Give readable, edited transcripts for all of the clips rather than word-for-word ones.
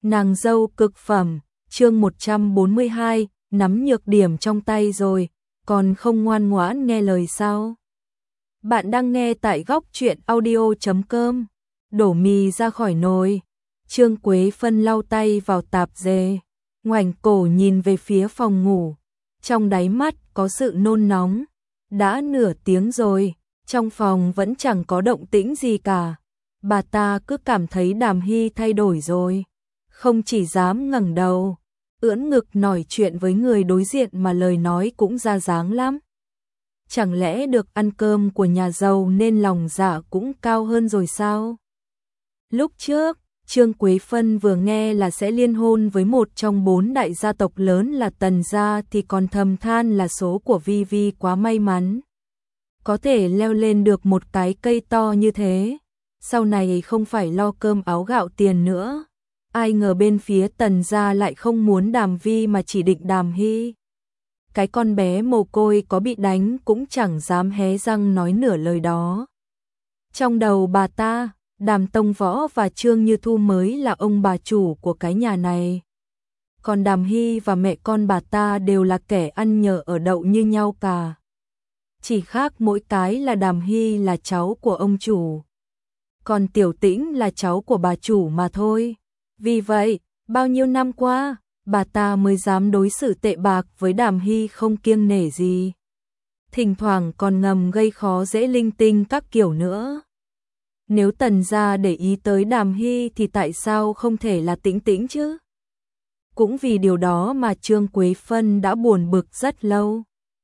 Nàng dâu cực phẩm, chương 142, nắm nhược điểm trong tay rồi, còn không ngoan ngoãn nghe lời sao? Bạn đang nghe tại góc truyện audio.com. Đổ mì ra khỏi nồi. Trương Quế Phân lau tay vào tạp dề, ngoảnh cổ nhìn về phía phòng ngủ. Trong đáy mắt có sự nôn nóng. Đã nửa tiếng rồi, trong phòng vẫn chẳng có động tĩnh gì cả. Bà ta cứ cảm thấy Đàm Hy thay đổi rồi. Không chỉ dám ngẩng đầu, ưỡn ngực nói chuyện với người đối diện mà lời nói cũng ra dáng lắm. Chẳng lẽ được ăn cơm của nhà giàu nên lòng dạ cũng cao hơn rồi sao? Lúc trước, Trương Quế Phân vừa nghe là sẽ liên hôn với một trong 4 đại gia tộc lớn là Tần gia thì còn thầm than là số của Vi Vi quá may mắn. Có thể leo lên được một cái cây to như thế, sau này không phải lo cơm áo gạo tiền nữa. Ai ngờ bên phía Tần gia lại không muốn Đàm Vi mà chỉ định Đàm Hy. Cái con bé mồ côi có bị đánh cũng chẳng dám hé răng nói nửa lời đó. Trong đầu bà ta, Đàm Tông Võ và Trương Như Thu mới là ông bà chủ của cái nhà này. Còn Đàm Hy và mẹ con bà ta đều là kẻ ăn nhờ ở đậu như nhau cả. Chỉ khác mỗi cái là Đàm Hy là cháu của ông chủ, còn Tiểu Tĩnh là cháu của bà chủ mà thôi. Vì vậy, bao nhiêu năm qua, bà ta mới dám đối xử tệ bạc với Đàm Hy không kiêng nể gì. Thỉnh thoảng còn ngầm gây khó dễ linh tinh các kiểu nữa. Nếu Tần gia để ý tới Đàm Hy thì tại sao không thể là Tĩnh Tĩnh chứ? Cũng vì điều đó mà Trương Quế Phân đã buồn bực rất lâu.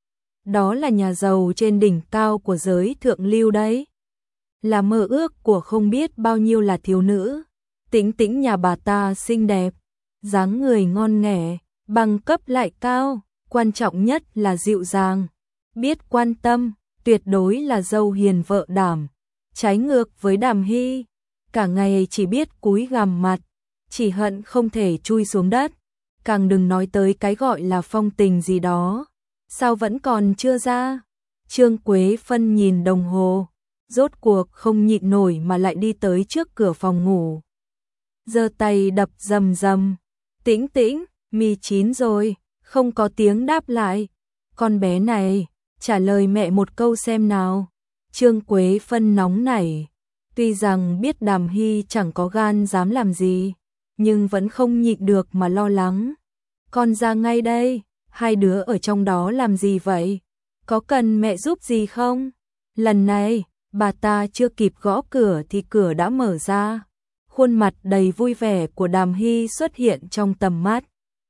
Đó là nhà giàu trên đỉnh cao của giới thượng lưu đấy. Là mơ ước của không biết bao nhiêu là thiếu nữ. Tĩnh Tĩnh nhà bà ta xinh đẹp, dáng người ngon nghẻ, bằng cấp lại cao, quan trọng nhất là dịu dàng, biết quan tâm, tuyệt đối là dâu hiền vợ đảm. Trái ngược với Đàm Hy, cả ngày chỉ biết cúi gằm mặt, chỉ hận không thể chui xuống đất, càng đừng nói tới cái gọi là phong tình gì đó. Sao vẫn còn chưa ra? Trương Quế Phân nhìn đồng hồ, rốt cuộc không nhịn nổi mà lại đi tới trước cửa phòng ngủ. Giơ tay đập rầm rầm. Tĩnh Tĩnh, mì chín rồi, không có tiếng đáp lại. Con bé này, trả lời mẹ một câu xem nào. Trương Quế Phân nóng nảy. Tuy rằng biết Đàm Hy chẳng có gan dám làm gì, nhưng vẫn không nhịn được mà lo lắng. Con ra ngay đây, hai đứa ở trong đó làm gì vậy? Có cần mẹ giúp gì không? Lần này, bà ta chưa kịp gõ cửa thì cửa đã mở ra. Khuôn mặt đầy vui vẻ của Đàm Hy xuất hiện trong tầm mắt.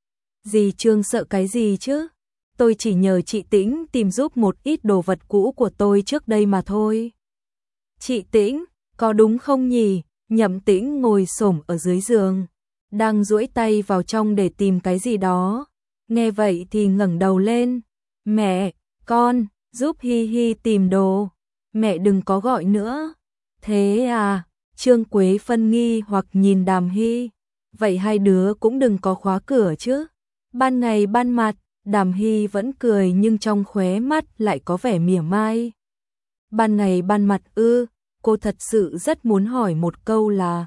Dì Trương sợ cái gì chứ? Tôi chỉ nhờ chị Tĩnh tìm giúp một ít đồ vật cũ của tôi trước đây mà thôi. Chị Tĩnh, có đúng không nhỉ? Nhậm Tĩnh ngồi xổm ở dưới giường, đang duỗi tay vào trong để tìm cái gì đó. Nghe vậy thì ngẩng đầu lên. Mẹ, con, giúp Hi Hi tìm đồ. Mẹ đừng có gọi nữa. Thế à? Trương Quế Phân nghi hoặc nhìn Đàm Hy. Vậy hai đứa cũng đừng có khóa cửa chứ. Ban ngày ban mặt, Đàm Hy vẫn cười nhưng trong khóe mắt lại có vẻ mỉa mai. Ban ngày ban mặt ư? Cô thật sự rất muốn hỏi một câu là: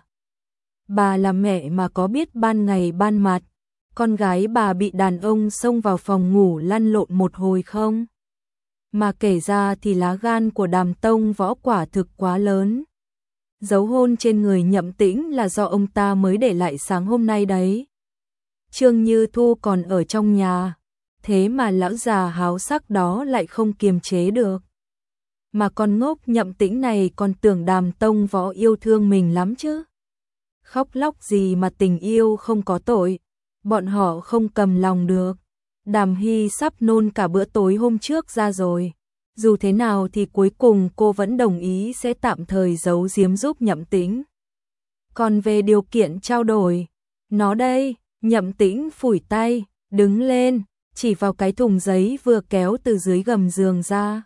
bà là mẹ mà có biết ban ngày ban mặt con gái bà bị đàn ông xông vào phòng ngủ lăn lộn một hồi không? Mà kể ra thì lá gan của Đàm Tông Võ quả thực quá lớn. Dấu hôn trên người Nhậm Tĩnh là do ông ta mới để lại sáng hôm nay đấy. Trương Như Thu còn ở trong nhà, thế mà lão già háo sắc đó lại không kiềm chế được. Mà con ngốc Nhậm Tĩnh này còn tưởng Đàm Tông Võ yêu thương mình lắm chứ. Khóc lóc gì mà tình yêu không có tội, bọn họ không cầm lòng được. Đàm Hy sắp nôn cả bữa tối hôm trước ra rồi. Dù thế nào thì cuối cùng cô vẫn đồng ý sẽ tạm thời giấu giếm giúp Nhậm Tĩnh. Còn về điều kiện trao đổi, nó đây. Nhậm Tĩnh phủi tay, đứng lên, chỉ vào cái thùng giấy vừa kéo từ dưới gầm giường ra.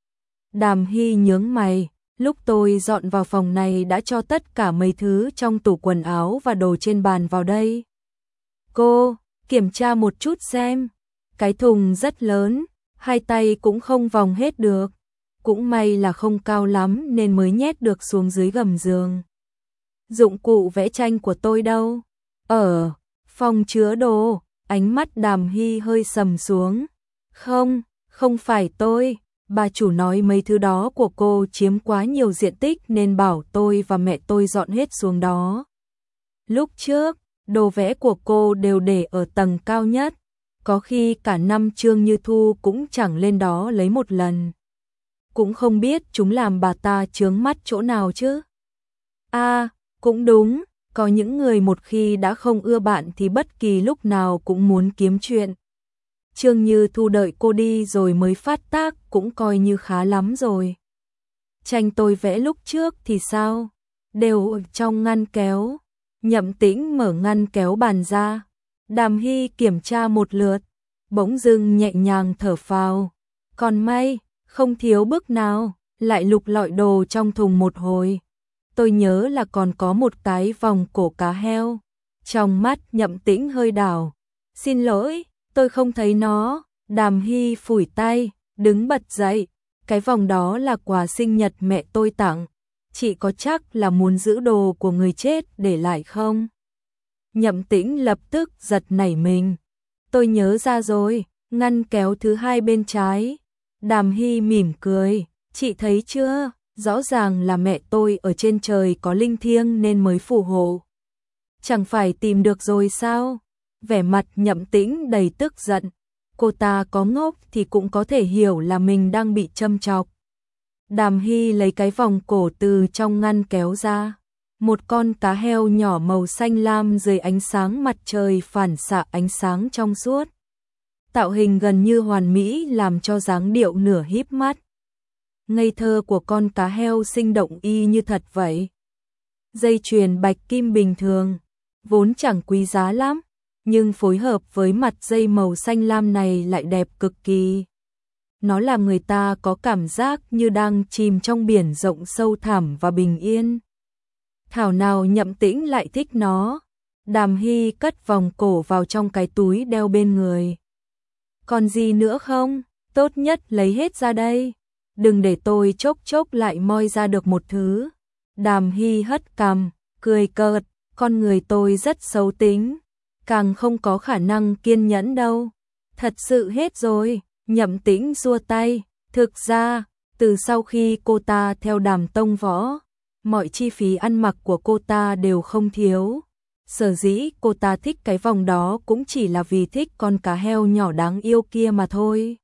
Đàm Hy nhướng mày, lúc tôi dọn vào phòng này đã cho tất cả mấy thứ trong tủ quần áo và đồ trên bàn vào đây. Cô, kiểm tra một chút xem. Cái thùng rất lớn, hai tay cũng không vòng hết được. Cũng may là không cao lắm nên mới nhét được xuống dưới gầm giường. Dụng cụ vẽ tranh của tôi đâu? Ở phòng chứa đồ, ánh mắt Đàm Hy hơi sầm xuống. Không, không phải tôi. Bà chủ nói mấy thứ đó của cô chiếm quá nhiều diện tích nên bảo tôi và mẹ tôi dọn hết xuống đó. Lúc trước, đồ vẽ của cô đều để ở tầng cao nhất. Có khi cả năm Trương Như Thu cũng chẳng lên đó lấy một lần. Cũng không biết chúng làm bà ta chướng mắt chỗ nào chứ. À, cũng đúng, có những người một khi đã không ưa bạn thì bất kỳ lúc nào cũng muốn kiếm chuyện. Trương Như Thu đợi cô đi rồi mới phát tác cũng coi như khá lắm rồi. Tranh tôi vẽ lúc trước thì sao? Đều ở trong ngăn kéo. Nhậm Tĩnh mở ngăn kéo bàn ra. Đàm Hy kiểm tra một lượt, bỗng dưng nhẹ nhàng thở phào. Còn may, không thiếu bức nào, lại lục lọi đồ trong thùng một hồi. Tôi nhớ là còn có một cái vòng cổ cá heo. Trong mắt Nhậm Tĩnh hơi đảo. Xin lỗi, tôi không thấy nó. Đàm Hy phủi tay, đứng bật dậy. Cái vòng đó là quà sinh nhật mẹ tôi tặng. Chị có chắc là muốn giữ đồ của người chết để lại không? Nhậm Tĩnh lập tức giật nảy mình. Tôi nhớ ra rồi, ngăn kéo thứ hai bên trái. Đàm Hy mỉm cười, chị thấy chưa? Rõ ràng là mẹ tôi ở trên trời có linh thiêng nên mới phù hộ. Chẳng phải tìm được rồi sao? Vẻ mặt Nhậm Tĩnh đầy tức giận. Cô ta có ngốc thì cũng có thể hiểu là mình đang bị châm chọc. Đàm Hy lấy cái vòng cổ từ trong ngăn kéo ra. Một con cá heo nhỏ màu xanh lam dưới ánh sáng mặt trời phản xạ ánh sáng trong suốt. Tạo hình gần như hoàn mỹ làm cho dáng điệu nửa híp mắt. Ngây thơ của con cá heo sinh động y như thật vậy. Dây chuyền bạch kim bình thường, vốn chẳng quý giá lắm, nhưng phối hợp với mặt dây màu xanh lam này lại đẹp cực kỳ. Nó làm người ta có cảm giác như đang chìm trong biển rộng sâu thẳm và bình yên. Thảo nào Nhậm Tĩnh lại thích nó. Đàm Hy cất vòng cổ vào trong cái túi đeo bên người. Còn gì nữa không? Tốt nhất lấy hết ra đây. Đừng để tôi chốc chốc lại moi ra được một thứ. Đàm Hy hất cằm, cười cợt. Con người tôi rất xấu tính, càng không có khả năng kiên nhẫn đâu. Thật sự hết rồi. Nhậm Tĩnh xua tay. Thực ra, từ sau khi cô ta theo Đàm Tông Võ, mọi chi phí ăn mặc của cô ta đều không thiếu. Sở dĩ cô ta thích cái vòng đó cũng chỉ là vì thích con cá heo nhỏ đáng yêu kia mà thôi.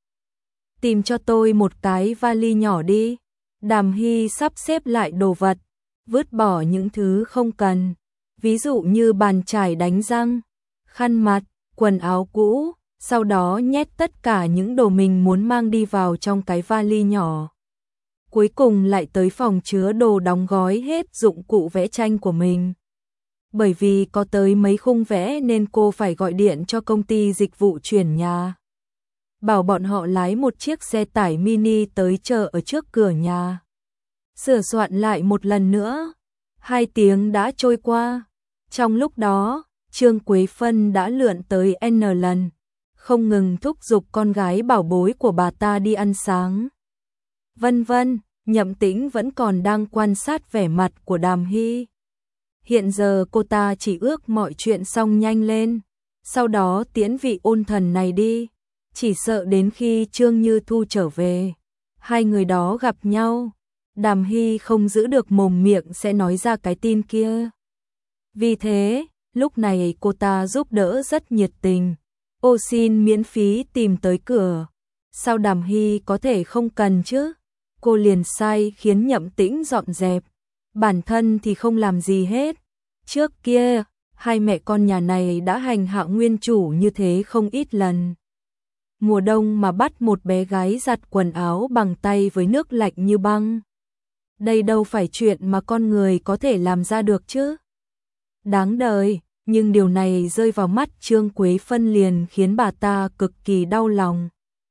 Tìm cho tôi một cái vali nhỏ đi. Đàm Hy sắp xếp lại đồ vật, vứt bỏ những thứ không cần. Ví dụ như bàn chải đánh răng, khăn mặt, quần áo cũ. Sau đó nhét tất cả những đồ mình muốn mang đi vào trong cái vali nhỏ. Cuối cùng lại tới phòng chứa đồ đóng gói hết dụng cụ vẽ tranh của mình. Bởi vì có tới mấy khung vẽ nên cô phải gọi điện cho công ty dịch vụ chuyển nhà. Bảo bọn họ lái một chiếc xe tải mini tới chờ ở trước cửa nhà. Sửa soạn lại một lần nữa. 2 tiếng đã trôi qua. Trong lúc đó, Trương Quế Phân đã lượn tới N lần, không ngừng thúc giục con gái bảo bối của bà ta đi ăn sáng. Vân vân, Nhậm Tĩnh vẫn còn đang quan sát vẻ mặt của Đàm Hy. Hiện giờ cô ta chỉ ước mọi chuyện xong nhanh lên, sau đó tiễn vị ôn thần này đi. Chỉ sợ đến khi Trương Như Thu trở về, hai người đó gặp nhau, Đàm Hy không giữ được mồm miệng sẽ nói ra cái tin kia. Vì thế, lúc này cô ta giúp đỡ rất nhiệt tình. Ô xin miễn phí tìm tới cửa. Sao Đàm Hy có thể không cần chứ? Cô liền sai khiến Nhậm Tĩnh dọn dẹp. Bản thân thì không làm gì hết. Trước kia, hai mẹ con nhà này đã hành hạ nguyên chủ như thế không ít lần. Mùa đông mà bắt một bé gái giặt quần áo bằng tay với nước lạnh như băng. Đây đâu phải chuyện mà con người có thể làm ra được chứ. Đáng đời. Nhưng điều này rơi vào mắt Trương Quế Phân liền khiến bà ta cực kỳ đau lòng.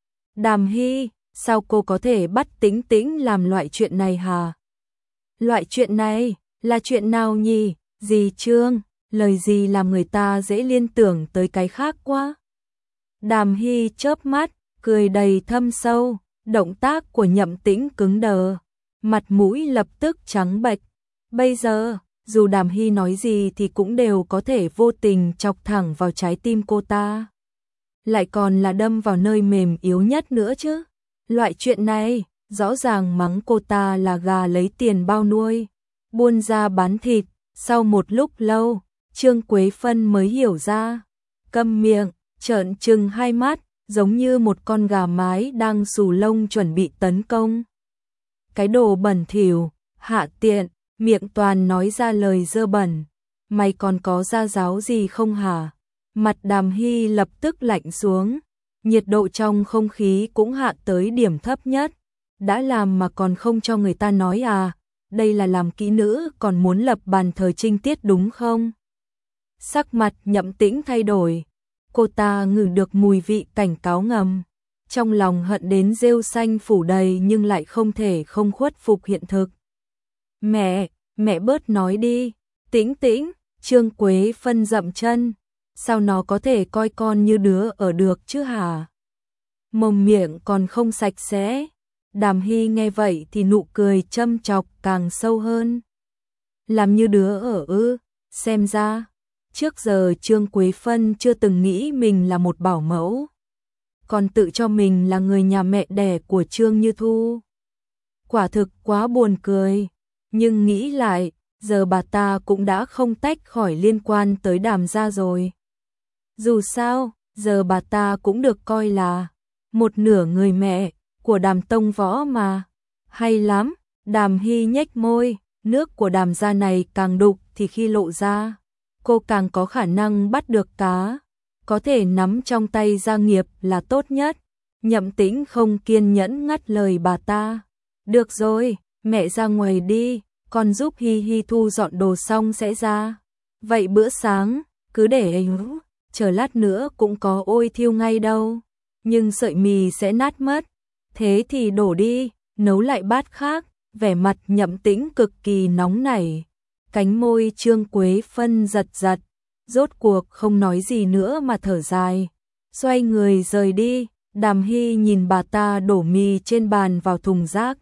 Đàm Hy, sao cô có thể bắt Tĩnh Tĩnh làm loại chuyện này hả? Loại chuyện này, là chuyện nào nhỉ? Dì Trương, lời gì làm người ta dễ liên tưởng tới cái khác quá. Đàm Hy chớp mắt, cười đầy thâm sâu, động tác của Nhậm Tĩnh cứng đờ, mặt mũi lập tức trắng bệch. Bây giờ, dù Đàm Hy nói gì thì cũng đều có thể vô tình chọc thẳng vào trái tim cô ta. Lại còn là đâm vào nơi mềm yếu nhất nữa chứ. Loại chuyện này, rõ ràng mắng cô ta là gà lấy tiền bao nuôi, buôn ra bán thịt. Sau một lúc lâu, Trương Quế Phân mới hiểu ra, câm miệng, trợn trừng hai mắt, giống như một con gà mái đang xù lông chuẩn bị tấn công. Cái đồ bẩn thỉu, hạ tiện, miệng toàn nói ra lời dơ bẩn, mày còn có gia giáo gì không hả? Mặt Đàm Hy lập tức lạnh xuống, nhiệt độ trong không khí cũng hạ tới điểm thấp nhất. Đã làm mà còn không cho người ta nói à? Đây là làm kỹ nữ còn muốn lập bàn thờ trinh tiết đúng không? Sắc mặt Nhậm Tĩnh thay đổi, cô ta ngửi được mùi vị cảnh cáo ngầm, trong lòng hận đến rêu xanh phủ đầy nhưng lại không thể không khuất phục hiện thực. Mẹ bớt nói đi, Tĩnh Tĩnh, Trương Quế Phân dậm chân, sao nó có thể coi con như đứa ở được chứ hả? Mồm miệng còn không sạch sẽ. Đàm Hy nghe vậy thì nụ cười châm chọc càng sâu hơn. Làm như đứa ở ư? Xem ra, trước giờ Trương Quế Phân chưa từng nghĩ mình là một bảo mẫu, còn tự cho mình là người nhà mẹ đẻ của Trương Như Thu. Quả thực quá buồn cười, nhưng nghĩ lại, giờ bà ta cũng đã không tách khỏi liên quan tới Đàm gia rồi. Dù sao, giờ bà ta cũng được coi là một nửa người mẹ của Đàm Tông Võ mà. Hay lắm, Đàm Hy nhếch môi, nước của Đàm gia này càng đục thì khi lộ ra, cô càng có khả năng bắt được cá, có thể nắm trong tay gia nghiệp là tốt nhất. Nhậm Tĩnh không kiên nhẫn ngắt lời bà ta. Được rồi, mẹ ra ngoài đi, con giúp Hy Hy thu dọn đồ xong sẽ ra. Vậy bữa sáng, cứ để ấy, chờ lát nữa cũng có ôi thiêu ngay đâu. Nhưng sợi mì sẽ nát mất. Thế thì đổ đi, nấu lại bát khác. Vẻ mặt Nhậm Tĩnh cực kỳ nóng nảy. Cánh môi Trương Quế Phân giật giật, rốt cuộc không nói gì nữa mà thở dài, xoay người rời đi. Đàm Hy nhìn bà ta đổ mì trên bàn vào thùng rác,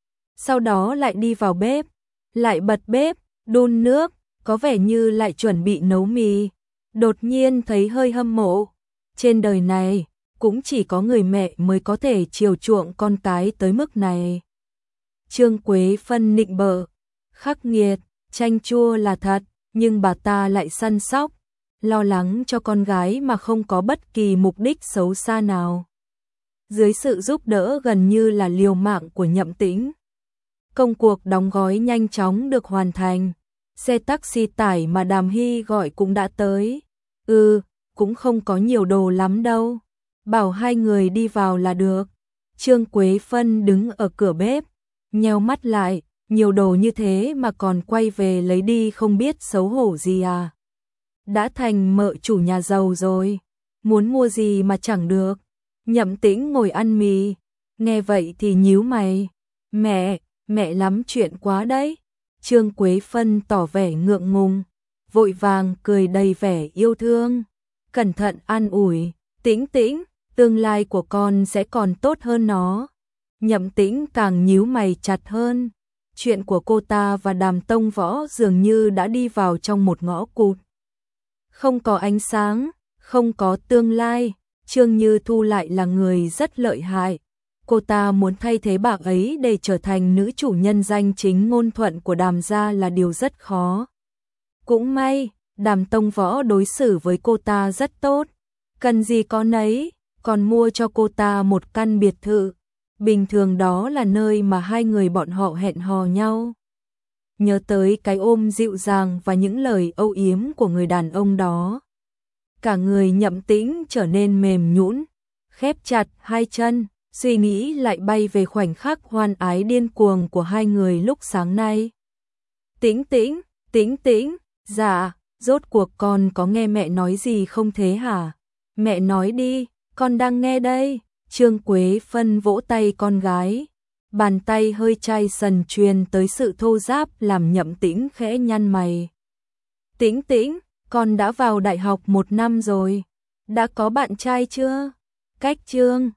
sau đó lại đi vào bếp, lại bật bếp, đun nước, có vẻ như lại chuẩn bị nấu mì. Đột nhiên thấy hơi hâm mộ, trên đời này cũng chỉ có người mẹ mới có thể chiều chuộng con cái tới mức này. Trương Quế Phân nịnh bợ, khắc nghiệt, chanh chua là thật, nhưng bà ta lại săn sóc, lo lắng cho con gái mà không có bất kỳ mục đích xấu xa nào. Dưới sự giúp đỡ gần như là liều mạng của Nhậm Tĩnh, công cuộc đóng gói nhanh chóng được hoàn thành. Xe taxi tải mà Đàm Hy gọi cũng đã tới. Cũng không có nhiều đồ lắm đâu, bảo hai người đi vào là được. Trương Quế Phân đứng ở cửa bếp, nheo mắt lại, nhiều đồ như thế mà còn quay về lấy đi không biết xấu hổ gì à? Đã thành mợ chủ nhà giàu rồi, muốn mua gì mà chẳng được. Nhậm Tĩnh ngồi ăn mì, nghe vậy thì nhíu mày. Mẹ lắm chuyện quá đấy. Trương Quế Phân tỏ vẻ ngượng ngùng, vội vàng cười đầy vẻ yêu thương, cẩn thận an ủi, Tĩnh Tĩnh, tương lai của con sẽ còn tốt hơn nó. Nhậm Tĩnh càng nhíu mày chặt hơn, chuyện của cô ta và Đàm Tông Võ dường như đã đi vào trong một ngõ cụt. Không có ánh sáng, không có tương lai. Trương Như Thu lại là người rất lợi hại. Cô ta muốn thay thế bà ấy để trở thành nữ chủ nhân danh chính ngôn thuận của Đàm gia là điều rất khó. Cũng may, Đàm Tông Võ đối xử với cô ta rất tốt, cần gì có nấy, còn mua cho cô ta một căn biệt thự. Bình thường đó là nơi mà hai người bọn họ hẹn hò nhau. Nhớ tới cái ôm dịu dàng và những lời âu yếm của người đàn ông đó, cả người Nhậm Tĩnh trở nên mềm nhũn, khép chặt hai chân, suy nghĩ lại bay về khoảnh khắc hoan ái điên cuồng của hai người lúc sáng nay. Tĩnh Tĩnh, dạ, rốt cuộc con có nghe mẹ nói gì không thế hả? Mẹ nói đi, con đang nghe đây. Trương Quế Phân vỗ tay con gái, bàn tay hơi chai sần truyền tới sự thô ráp làm Nhậm Tĩnh khẽ nhăn mày. Tĩnh, con đã vào đại học 1 năm rồi, đã có bạn trai chưa? Cách Trương